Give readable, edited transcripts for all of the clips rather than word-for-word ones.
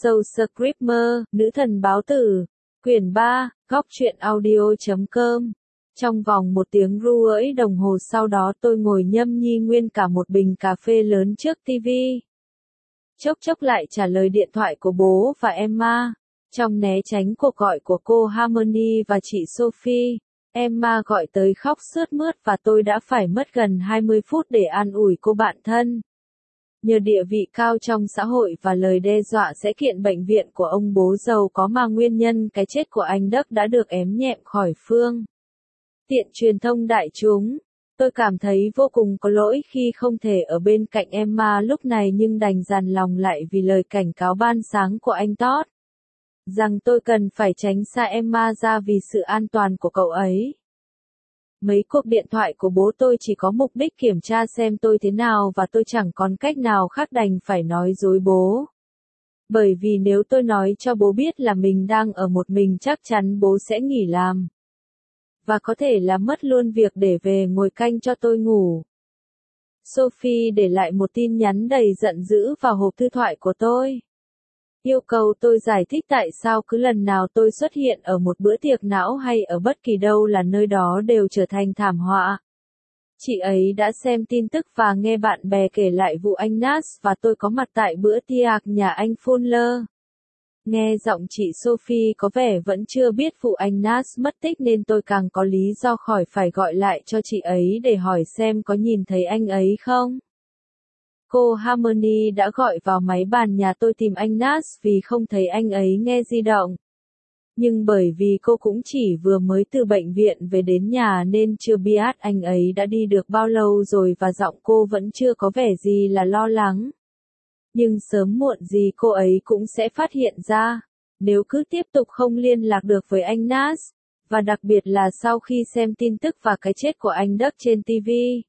Soul Screamer, Nữ thần báo tử, quyển 3, góc truyện audio.com. Trong vòng 1 tiếng rưỡi đồng hồ sau đó tôi ngồi nhâm nhi nguyên cả một bình cà phê lớn trước TV. Chốc chốc lại trả lời điện thoại của bố và Emma. Trong né tránh cuộc gọi của cô Harmony và chị Sophie, Emma gọi tới khóc sướt mướt và tôi đã phải mất gần 20 phút để an ủi cô bạn thân. Nhờ địa vị cao trong xã hội và lời đe dọa sẽ kiện bệnh viện của ông bố giàu có mà nguyên nhân cái chết của anh Đức đã được ém nhẹm khỏi phương tiện truyền thông đại chúng. Tôi cảm thấy vô cùng có lỗi khi không thể ở bên cạnh Emma lúc này nhưng đành dằn lòng lại vì lời cảnh cáo ban sáng của anh Todd rằng tôi cần phải tránh xa Emma ra vì sự an toàn của cậu ấy. Mấy cuộc điện thoại của bố tôi chỉ có mục đích kiểm tra xem tôi thế nào và tôi chẳng còn cách nào khác đành phải nói dối bố. Bởi vì nếu tôi nói cho bố biết là mình đang ở một mình chắc chắn bố sẽ nghỉ làm. Và có thể là mất luôn việc để về ngồi canh cho tôi ngủ. Sophie để lại một tin nhắn đầy giận dữ vào hộp thư thoại của tôi. Yêu cầu tôi giải thích tại sao cứ lần nào tôi xuất hiện ở một bữa tiệc não hay ở bất kỳ đâu là nơi đó đều trở thành thảm họa. Chị ấy đã xem tin tức và nghe bạn bè kể lại vụ anh Nash và tôi có mặt tại bữa tiệc nhà anh Fuller. Nghe giọng chị Sophie có vẻ vẫn chưa biết vụ anh Nash mất tích nên tôi càng có lý do khỏi phải gọi lại cho chị ấy để hỏi xem có nhìn thấy anh ấy không. Cô Harmony đã gọi vào máy bàn nhà tôi tìm anh Nash vì không thấy anh ấy nghe di động. Nhưng bởi vì cô cũng chỉ vừa mới từ bệnh viện về đến nhà nên chưa biết anh ấy đã đi được bao lâu rồi và giọng cô vẫn chưa có vẻ gì là lo lắng. Nhưng sớm muộn gì cô ấy cũng sẽ phát hiện ra, nếu cứ tiếp tục không liên lạc được với anh Nash, và đặc biệt là sau khi xem tin tức và cái chết của anh Đức trên TV.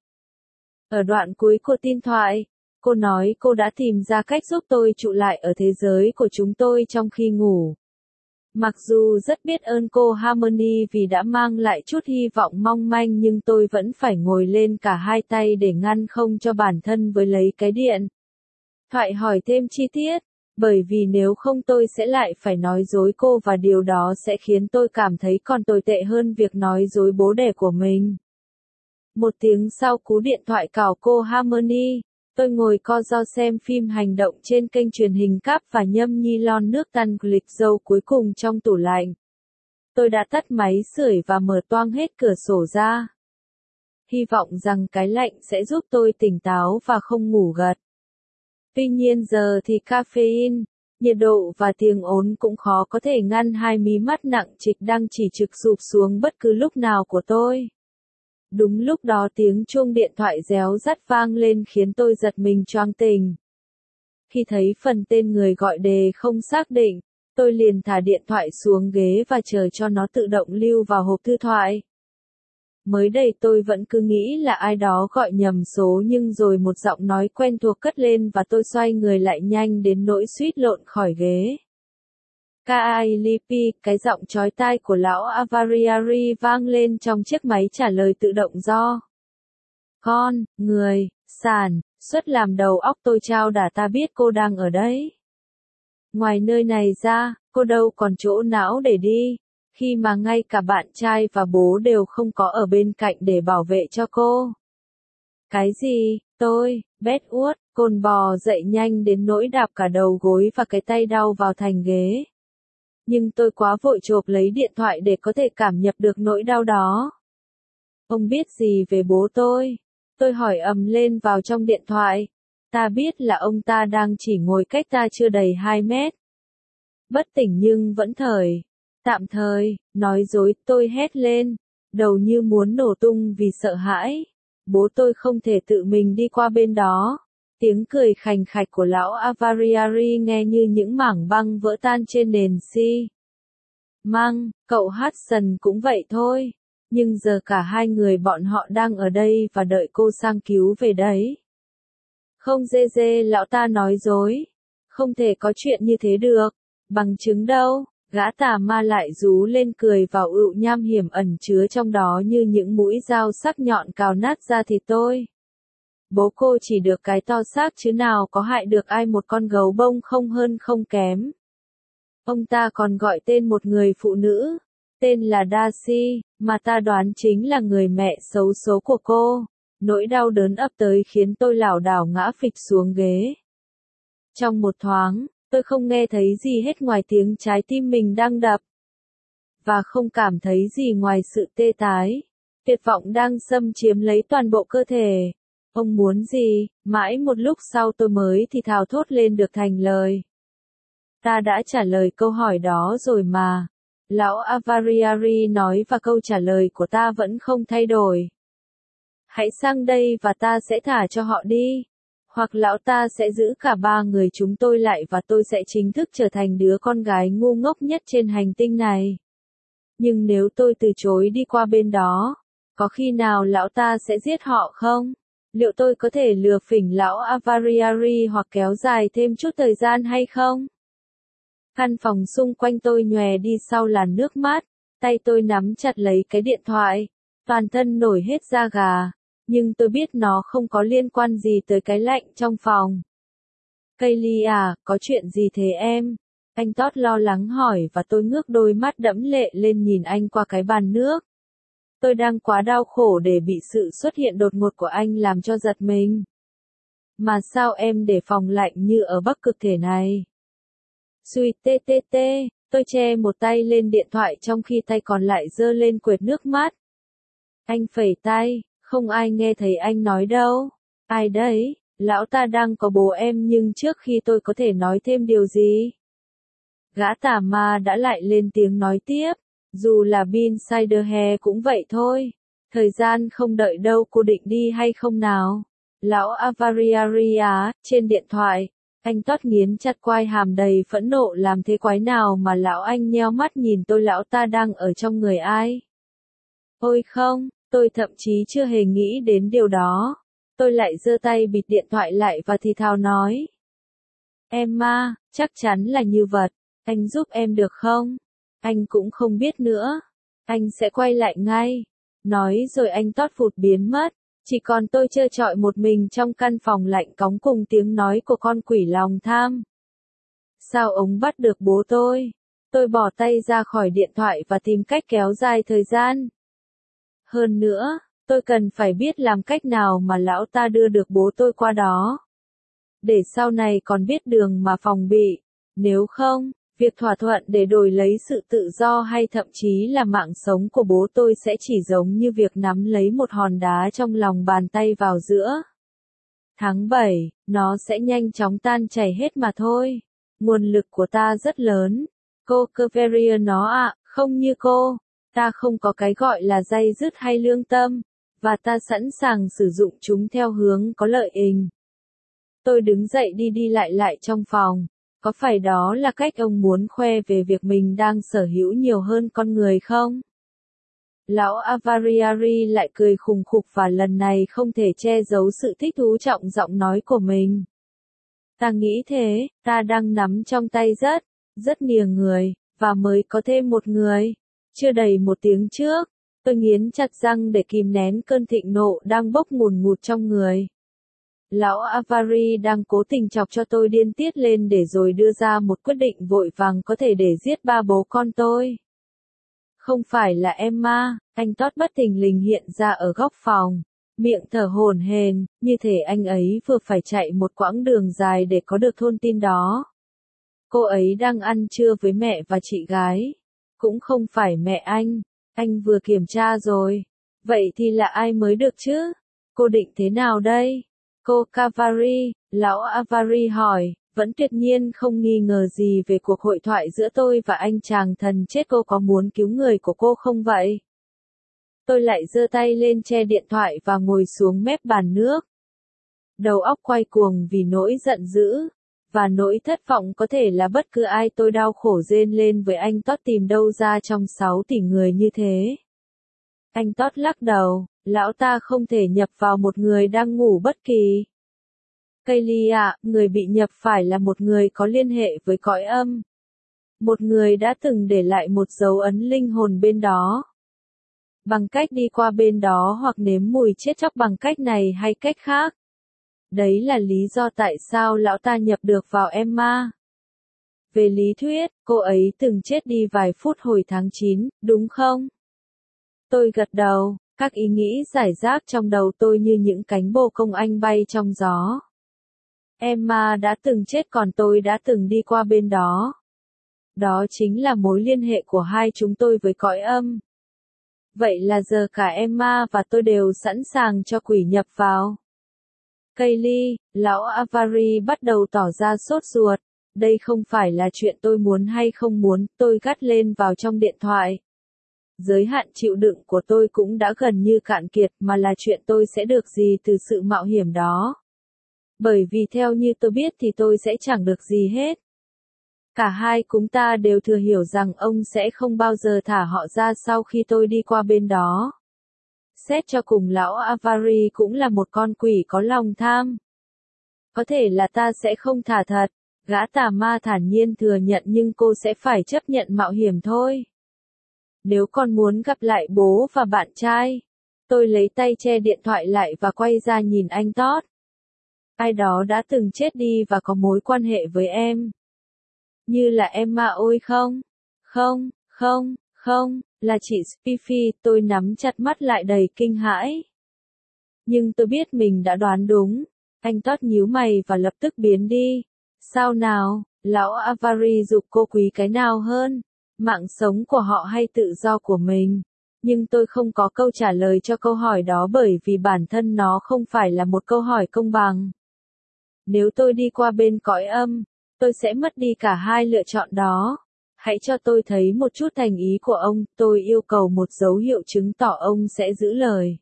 Ở đoạn cuối của tin thoại, cô nói cô đã tìm ra cách giúp tôi trụ lại ở thế giới của chúng tôi trong khi ngủ. Mặc dù rất biết ơn cô Harmony vì đã mang lại chút hy vọng mong manh nhưng tôi vẫn phải ngồi lên cả hai tay để ngăn không cho bản thân với lấy cái điện thoại hỏi thêm chi tiết, bởi vì nếu không tôi sẽ lại phải nói dối cô và điều đó sẽ khiến tôi cảm thấy còn tồi tệ hơn việc nói dối bố đẻ của mình. 1 tiếng sau cú điện thoại cào cô Harmony, tôi ngồi co ro xem phim hành động trên kênh truyền hình cáp và nhâm nhi lon nước tăn lịch dâu cuối cùng trong tủ lạnh. Tôi đã tắt máy sưởi và mở toang hết cửa sổ ra. Hy vọng rằng cái lạnh sẽ giúp tôi tỉnh táo và không ngủ gật. Tuy nhiên giờ thì caffeine, nhiệt độ và tiếng ồn cũng khó có thể ngăn hai mí mắt nặng trịch đang chỉ trực sụp xuống bất cứ lúc nào của tôi. Đúng lúc đó tiếng chuông điện thoại réo rắt vang lên khiến tôi giật mình choang tỉnh. Khi thấy phần tên người gọi đề không xác định, tôi liền thả điện thoại xuống ghế và chờ cho nó tự động lưu vào hộp thư thoại. Mới đây tôi vẫn cứ nghĩ là ai đó gọi nhầm số nhưng rồi một giọng nói quen thuộc cất lên và tôi xoay người lại nhanh đến nỗi suýt lộn khỏi ghế. Kailipi, cái giọng chói tai của lão Avariari vang lên trong chiếc máy trả lời tự động do con, người, sản, xuất làm đầu óc tôi trao đả ta biết cô đang ở đấy. Ngoài nơi này ra, cô đâu còn chỗ não để đi, khi mà ngay cả bạn trai và bố đều không có ở bên cạnh để bảo vệ cho cô. Cái gì, tôi, Bét uất, cồn bò dậy nhanh đến nỗi đạp cả đầu gối và cái tay đau vào thành ghế. Nhưng tôi quá vội chộp lấy điện thoại để có thể cảm nhận được nỗi đau đó. Ông biết gì về bố tôi? Tôi hỏi ầm lên vào trong điện thoại. Ta biết là ông ta đang chỉ ngồi cách ta chưa đầy 2 mét. Bất tỉnh nhưng vẫn tạm thời, nói dối, tôi hét lên, đầu như muốn nổ tung vì sợ hãi. Bố tôi không thể tự mình đi qua bên đó. Tiếng cười khành khạch của lão Avariari nghe như những mảng băng vỡ tan trên nền xi măng. Cậu Hudson cũng vậy thôi. Nhưng giờ cả hai người bọn họ đang ở đây và đợi cô sang cứu về đấy. Không dê dê lão ta nói dối. Không thể có chuyện như thế được. Bằng chứng đâu? Gã tà ma lại rú lên cười vào ựu nham hiểm ẩn chứa trong đó như những mũi dao sắc nhọn cào nát da thịt tôi. Bố cô chỉ được cái to xác chứ nào có hại được ai một con gấu bông không hơn không kém. Ông ta còn gọi tên một người phụ nữ, tên là Darcy, mà ta đoán chính là người mẹ xấu số của cô. Nỗi đau đớn ập tới khiến tôi lảo đảo ngã phịch xuống ghế. Trong một thoáng, tôi không nghe thấy gì hết ngoài tiếng trái tim mình đang đập. Và không cảm thấy gì ngoài sự tê tái. Tuyệt vọng đang xâm chiếm lấy toàn bộ cơ thể. Ông muốn gì? Mãi một lúc sau tôi mới thì thào thốt lên được thành lời. Ta đã trả lời câu hỏi đó rồi mà. Lão Avariari nói và câu trả lời của ta vẫn không thay đổi. Hãy sang đây và ta sẽ thả cho họ đi. Hoặc lão ta sẽ giữ cả ba người chúng tôi lại và tôi sẽ chính thức trở thành đứa con gái ngu ngốc nhất trên hành tinh này. Nhưng nếu tôi từ chối đi qua bên đó, có khi nào lão ta sẽ giết họ không? Liệu tôi có thể lừa phỉnh lão Avariari hoặc kéo dài thêm chút thời gian hay không? Căn phòng xung quanh tôi nhòe đi sau làn nước mát, tay tôi nắm chặt lấy cái điện thoại, toàn thân nổi hết da gà, nhưng tôi biết nó không có liên quan gì tới cái lạnh trong phòng. Kaylee à, có chuyện gì thế em? Anh Todd lo lắng hỏi và tôi ngước đôi mắt đẫm lệ lên nhìn anh qua cái bàn nước. Tôi đang quá đau khổ để bị sự xuất hiện đột ngột của anh làm cho giật mình. Mà sao em để phòng lạnh như ở Bắc Cực thế này? Xùi tê tê tê, tôi che một tay lên điện thoại trong khi tay còn lại giơ lên quệt nước mắt. Anh phẩy tay, không ai nghe thấy anh nói đâu. Ai đấy, lão ta đang có bố em nhưng trước khi tôi có thể nói thêm điều gì. Gã tà ma đã lại lên tiếng nói tiếp, dù là Bin Siderhe cũng vậy thôi. Thời gian không đợi đâu, cô định đi hay không nào? Lão Avariaria, trên điện thoại. Anh Todd nghiến chặt quai hàm đầy phẫn nộ làm thế quái nào mà lão anh nheo mắt nhìn tôi, lão ta đang ở trong người ai? Ôi không, tôi thậm chí chưa hề nghĩ đến điều đó. Tôi lại giơ tay bịt điện thoại lại và thì thào nói. Emma, chắc chắn là như vật. Anh giúp em được không? Anh cũng không biết nữa. Anh sẽ quay lại ngay. Nói rồi anh Todd vụt biến mất. Chỉ còn tôi trơ trọi một mình trong căn phòng lạnh cóng cùng tiếng nói của con quỷ lòng tham. Sao ông bắt được bố tôi? Tôi bỏ tay ra khỏi điện thoại và tìm cách kéo dài thời gian. Hơn nữa, tôi cần phải biết làm cách nào mà lão ta đưa được bố tôi qua đó. Để sau này còn biết đường mà phòng bị. Nếu không, việc thỏa thuận để đổi lấy sự tự do hay thậm chí là mạng sống của bố tôi sẽ chỉ giống như việc nắm lấy một hòn đá trong lòng bàn tay vào giữa. Tháng 7, nó sẽ nhanh chóng tan chảy hết mà thôi. Nguồn lực của ta rất lớn. Cô Kveria nó ạ, không như cô. Ta không có cái gọi là day dứt hay lương tâm. Và ta sẵn sàng sử dụng chúng theo hướng có lợi ích. Tôi đứng dậy đi lại trong phòng. Có phải đó là cách ông muốn khoe về việc mình đang sở hữu nhiều hơn con người không? Lão Avariari lại cười khùng khục và lần này không thể che giấu sự thích thú trong giọng nói của mình. Ta nghĩ thế, ta đang nắm trong tay rất nhiều người, và mới có thêm một người. Chưa đầy một tiếng trước, tôi nghiến chặt răng để kìm nén cơn thịnh nộ đang bốc ngùn ngụt trong người. Lão Avari đang cố tình chọc cho tôi điên tiết lên để rồi đưa ra một quyết định vội vàng có thể để giết ba bố con tôi. Không phải là Emma, anh Todd bất thình lình hiện ra ở góc phòng, miệng thở hổn hển, như thể anh ấy vừa phải chạy một quãng đường dài để có được thông tin đó. Cô ấy đang ăn trưa với mẹ và chị gái. Cũng không phải mẹ anh vừa kiểm tra rồi. Vậy thì là ai mới được chứ? Cô định thế nào đây? Cô Cavari, lão Avari hỏi, vẫn tuyệt nhiên không nghi ngờ gì về cuộc hội thoại giữa tôi và anh chàng thần chết. Cô có muốn cứu người của cô không vậy? Tôi lại giơ tay lên che điện thoại và ngồi xuống mép bàn nước. Đầu óc quay cuồng vì nỗi giận dữ và nỗi thất vọng có thể là bất cứ ai. Tôi đau khổ rên lên với anh Todd tìm đâu ra trong 6 tỷ người như thế. Anh Todd lắc đầu, lão ta không thể nhập vào một người đang ngủ bất kỳ. Kaylee ạ, người bị nhập phải là một người có liên hệ với cõi âm. Một người đã từng để lại một dấu ấn linh hồn bên đó. Bằng cách đi qua bên đó hoặc nếm mùi chết chóc bằng cách này hay cách khác. Đấy là lý do tại sao lão ta nhập được vào Emma. Về lý thuyết, cô ấy từng chết đi vài phút hồi tháng 9, đúng không? Tôi gật đầu, các ý nghĩ rải rác trong đầu tôi như những cánh bồ công anh bay trong gió. Emma đã từng chết còn tôi đã từng đi qua bên đó. Đó chính là mối liên hệ của hai chúng tôi với cõi âm. Vậy là giờ cả Emma và tôi đều sẵn sàng cho quỷ nhập vào. Kaylee, lão Avari bắt đầu tỏ ra sốt ruột. Đây không phải là chuyện tôi muốn hay không muốn, tôi gắt lên vào trong điện thoại. Giới hạn chịu đựng của tôi cũng đã gần như cạn kiệt mà là chuyện tôi sẽ được gì từ sự mạo hiểm đó. Bởi vì theo như tôi biết thì tôi sẽ chẳng được gì hết. Cả hai chúng ta đều thừa hiểu rằng ông sẽ không bao giờ thả họ ra sau khi tôi đi qua bên đó. Xét cho cùng lão Avari cũng là một con quỷ có lòng tham. Có thể là ta sẽ không thả thật, gã tà ma thản nhiên thừa nhận, nhưng cô sẽ phải chấp nhận mạo hiểm thôi. Nếu con muốn gặp lại bố và bạn trai. Tôi lấy tay che điện thoại lại và quay ra nhìn anh Todd. Ai đó đã từng chết đi và có mối quan hệ với em. Như là Emma ôi không? Không, là chị Spiffy, tôi nắm chặt mắt lại đầy kinh hãi. Nhưng tôi biết mình đã đoán đúng. Anh Todd nhíu mày và lập tức biến đi. Sao nào, lão Avari giục cô quý cái nào hơn? Mạng sống của họ hay tự do của mình? Nhưng tôi không có câu trả lời cho câu hỏi đó bởi vì bản thân nó không phải là một câu hỏi công bằng. Nếu tôi đi qua bên cõi âm, tôi sẽ mất đi cả hai lựa chọn đó. Hãy cho tôi thấy một chút thành ý của ông, tôi yêu cầu một dấu hiệu chứng tỏ ông sẽ giữ lời.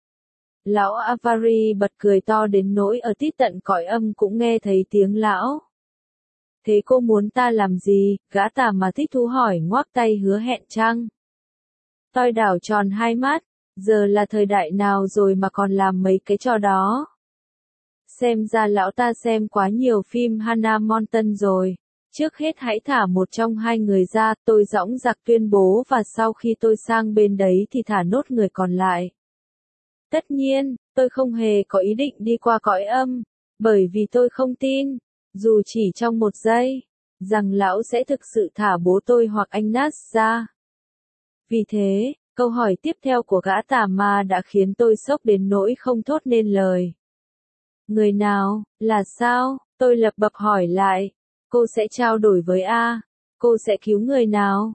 Lão Avari bật cười to đến nỗi ở tít tận cõi âm cũng nghe thấy tiếng lão. Thế cô muốn ta làm gì? Gã tà mà thích thú hỏi ngoác tay hứa hẹn chăng? Tôi đảo tròn hai mắt, giờ là thời đại nào rồi mà còn làm mấy cái trò đó? Xem ra lão ta xem quá nhiều phim Hannah Montana rồi. Trước hết hãy thả một trong hai người ra, tôi dõng dạc tuyên bố, và sau khi tôi sang bên đấy thì thả nốt người còn lại. Tất nhiên, tôi không hề có ý định đi qua cõi âm, bởi vì tôi không tin, dù chỉ trong một giây, rằng lão sẽ thực sự thả bố tôi hoặc anh Nas ra. Vì thế, câu hỏi tiếp theo của gã tà ma đã khiến tôi sốc đến nỗi không thốt nên lời. Người nào, là sao? Tôi lập bập hỏi lại. Cô sẽ trao đổi với A. Cô sẽ cứu người nào?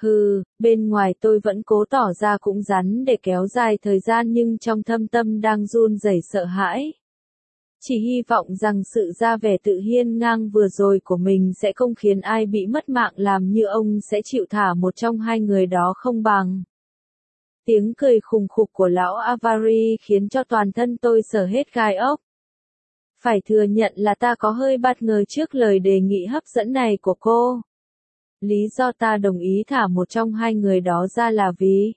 Bên ngoài tôi vẫn cố tỏ ra cũng rắn để kéo dài thời gian nhưng trong thâm tâm đang run rẩy sợ hãi. Chỉ hy vọng rằng sự ra vẻ tự hiên ngang vừa rồi của mình sẽ không khiến ai bị mất mạng làm như ông sẽ chịu thả một trong hai người đó không bằng. Tiếng cười khùng khục của lão Avari khiến cho toàn thân tôi sởn hết gai ốc. Phải thừa nhận là ta có hơi bất ngờ trước lời đề nghị hấp dẫn này của cô. Lý do ta đồng ý thả một trong hai người đó ra là vì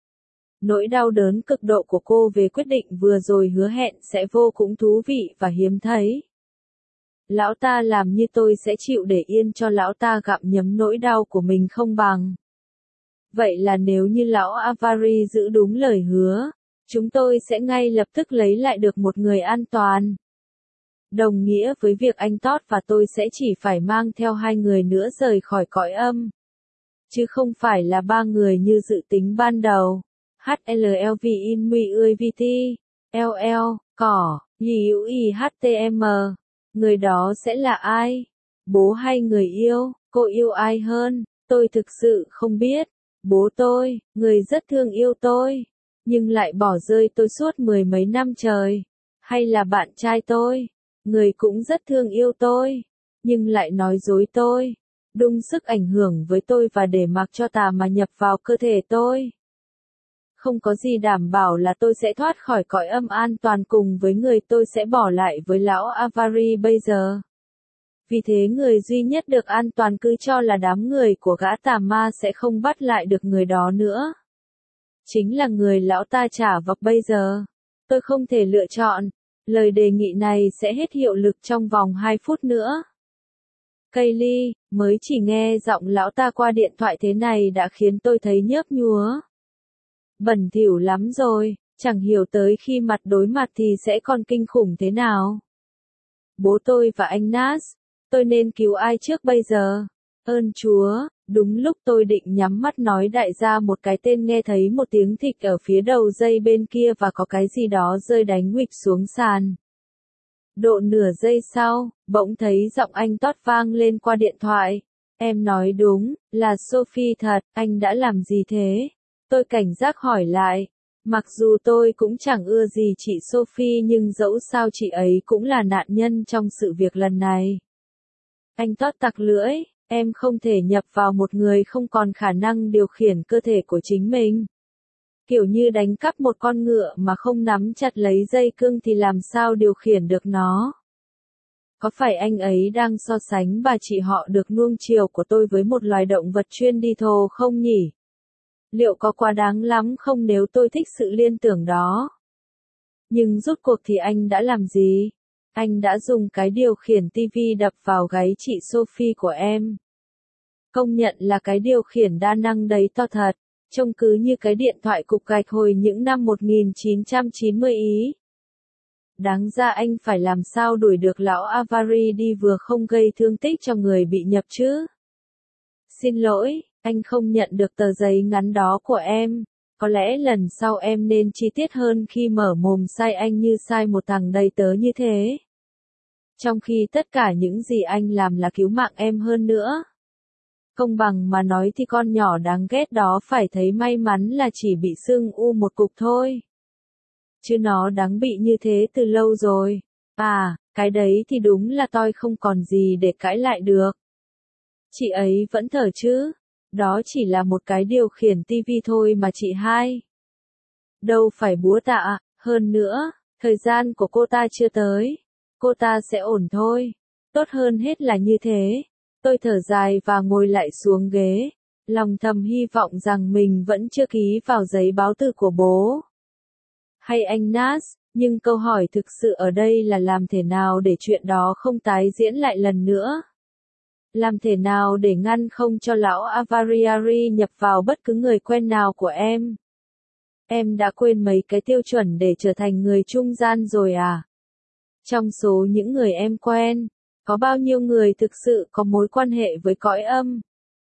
nỗi đau đớn cực độ của cô về quyết định vừa rồi hứa hẹn sẽ vô cùng thú vị và hiếm thấy. Lão ta làm như tôi sẽ chịu để yên cho lão ta gặm nhấm nỗi đau của mình không bằng. Vậy là nếu như lão Avari giữ đúng lời hứa, chúng tôi sẽ ngay lập tức lấy lại được một người an toàn. Đồng nghĩa với việc anh Todd và tôi sẽ chỉ phải mang theo hai người nữa rời khỏi cõi âm. Chứ không phải là ba người như dự tính ban đầu. HLLV in mi UVT, LL, cỏ, HTM. Người đó sẽ là ai? Bố hay người yêu? Cô yêu ai hơn? Tôi thực sự không biết. Bố tôi, người rất thương yêu tôi, nhưng lại bỏ rơi tôi suốt mười mấy năm trời. Hay là bạn trai tôi, người cũng rất thương yêu tôi, nhưng lại nói dối tôi, đung sức ảnh hưởng với tôi và để mặc cho tà mà nhập vào cơ thể tôi. Không có gì đảm bảo là tôi sẽ thoát khỏi cõi âm an toàn cùng với người tôi sẽ bỏ lại với lão Avari bây giờ. Vì thế người duy nhất được an toàn cứ cho là đám người của gã tà ma sẽ không bắt lại được người đó nữa. Chính là người lão ta trả vọc bây giờ. Tôi không thể lựa chọn. Lời đề nghị này sẽ hết hiệu lực trong vòng 2 phút nữa. Kaylee, mới chỉ nghe giọng lão ta qua điện thoại thế này đã khiến tôi thấy nhớp nhúa. Bẩn thỉu lắm rồi, chẳng hiểu tới khi mặt đối mặt thì sẽ còn kinh khủng thế nào. Bố tôi và anh Nas, tôi nên cứu ai trước bây giờ? Ơn Chúa, đúng lúc tôi định nhắm mắt nói đại gia một cái tên nghe thấy một tiếng thịch ở phía đầu dây bên kia và có cái gì đó rơi đánh huỵch xuống sàn. Độ nửa giây sau, bỗng thấy giọng anh Todd vang lên qua điện thoại. Em nói đúng, là Sophie thật, anh đã làm gì thế? Tôi cảnh giác hỏi lại. Mặc dù tôi cũng chẳng ưa gì chị Sophie nhưng dẫu sao chị ấy cũng là nạn nhân trong sự việc lần này. Anh Todd tặc lưỡi, em không thể nhập vào một người không còn khả năng điều khiển cơ thể của chính mình. Kiểu như đánh cắp một con ngựa mà không nắm chặt lấy dây cương thì làm sao điều khiển được nó. Có phải anh ấy đang so sánh bà chị họ được nuông chiều của tôi với một loài động vật chuyên đi thồ không nhỉ? Liệu có quá đáng lắm không nếu tôi thích sự liên tưởng đó? Nhưng rốt cuộc thì anh đã làm gì? Anh đã dùng cái điều khiển tivi đập vào gáy chị Sophie của em. Công nhận là cái điều khiển đa năng đấy to thật, trông cứ như cái điện thoại cục gạch hồi những năm 1990 ý. Đáng ra anh phải làm sao đuổi được lão Avari đi vừa không gây thương tích cho người bị nhập chứ. Xin lỗi, anh không nhận được tờ giấy ngắn đó của em. Có lẽ lần sau em nên chi tiết hơn khi mở mồm sai anh như sai một thằng đầy tớ như thế. Trong khi tất cả những gì anh làm là cứu mạng em hơn nữa. Công bằng mà nói thì con nhỏ đáng ghét đó phải thấy may mắn là chỉ bị sưng u một cục thôi. Chứ nó đáng bị như thế từ lâu rồi. À, cái đấy thì đúng là tôi không còn gì để cãi lại được. Chị ấy vẫn thở chứ? Đó chỉ là một cái điều khiển tivi thôi mà chị hai. Đâu phải búa tạ, hơn nữa, thời gian của cô ta chưa tới. Cô ta sẽ ổn thôi. Tốt hơn hết là như thế. Tôi thở dài và ngồi lại xuống ghế. Lòng thầm hy vọng rằng mình vẫn chưa ký vào giấy báo tử của bố. Hay anh Nas, nhưng câu hỏi thực sự ở đây là làm thế nào để chuyện đó không tái diễn lại lần nữa? Làm thế nào để ngăn không cho lão Avariari nhập vào bất cứ người quen nào của em? Em đã quên mấy cái tiêu chuẩn để trở thành người trung gian rồi à? Trong số những người em quen, có bao nhiêu người thực sự có mối quan hệ với cõi âm?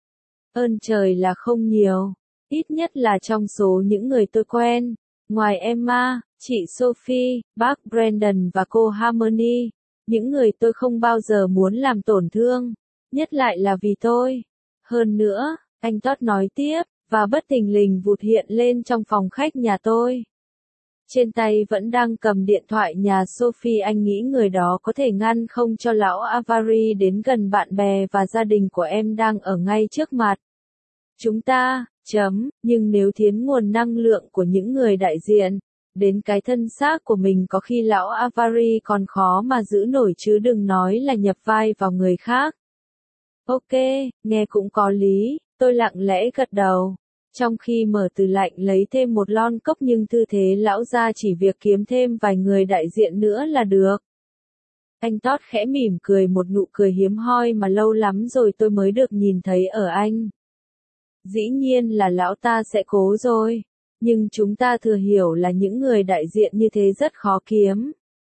Ơn trời là không nhiều, ít nhất là trong số những người tôi quen, ngoài Emma, chị Sophie, bác Brandon và cô Harmony, những người tôi không bao giờ muốn làm tổn thương, nhất lại là vì tôi. Hơn nữa, anh Todd nói tiếp, và bất thình lình vụt hiện lên trong phòng khách nhà tôi. Trên tay vẫn đang cầm điện thoại nhà Sophie, anh nghĩ người đó có thể ngăn không cho lão Avari đến gần bạn bè và gia đình của em đang ở ngay trước mặt. Chúng ta, nhưng nếu thiến nguồn năng lượng của những người đại diện, đến cái thân xác của mình có khi lão Avari còn khó mà giữ nổi chứ đừng nói là nhập vai vào người khác. Ok, nghe cũng có lý, tôi lặng lẽ gật đầu. Trong khi mở tủ lạnh lấy thêm một lon cốc nhưng tư thế lão ra chỉ việc kiếm thêm vài người đại diện nữa là được. Anh Todd khẽ mỉm cười một nụ cười hiếm hoi mà lâu lắm rồi tôi mới được nhìn thấy ở anh. Dĩ nhiên là lão ta sẽ cố rồi, nhưng chúng ta thừa hiểu là những người đại diện như thế rất khó kiếm.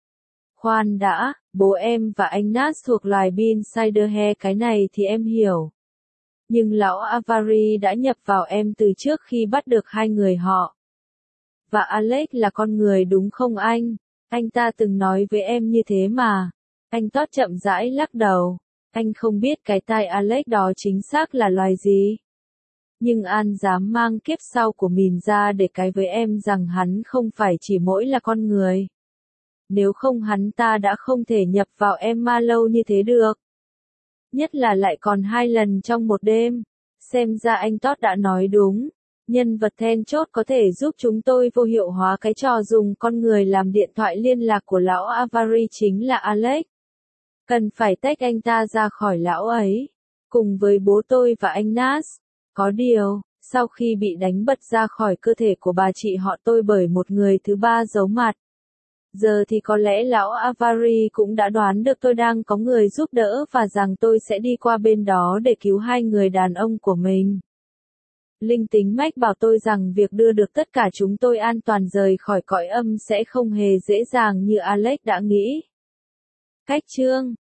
Khoan đã, bố em và anh Nas thuộc loài Binsiderhair cái này thì em hiểu. Nhưng lão Avari đã nhập vào em từ trước khi bắt được hai người họ. Và Alex là con người đúng không anh? Anh ta từng nói với em như thế mà. Anh Todd chậm rãi lắc đầu. Anh không biết cái tai Alex đó chính xác là loài gì. Nhưng An dám mang kiếp sau của mình ra để cái với em rằng hắn không phải chỉ mỗi là con người. Nếu không hắn ta đã không thể nhập vào em ma lâu như thế được. Nhất là lại còn 2 lần trong một đêm. Xem ra anh Todd đã nói đúng. Nhân vật then chốt có thể giúp chúng tôi vô hiệu hóa cái trò dùng con người làm điện thoại liên lạc của lão Avari chính là Alex. Cần phải tách anh ta ra khỏi lão ấy. Cùng với bố tôi và anh Nas. Có điều, sau khi bị đánh bật ra khỏi cơ thể của bà chị họ tôi bởi một người thứ ba giấu mặt. Giờ thì có lẽ lão Avari cũng đã đoán được tôi đang có người giúp đỡ và rằng tôi sẽ đi qua bên đó để cứu hai người đàn ông của mình. Linh tính mách bảo tôi rằng việc đưa được tất cả chúng tôi an toàn rời khỏi cõi âm sẽ không hề dễ dàng như Alex đã nghĩ. Cách chương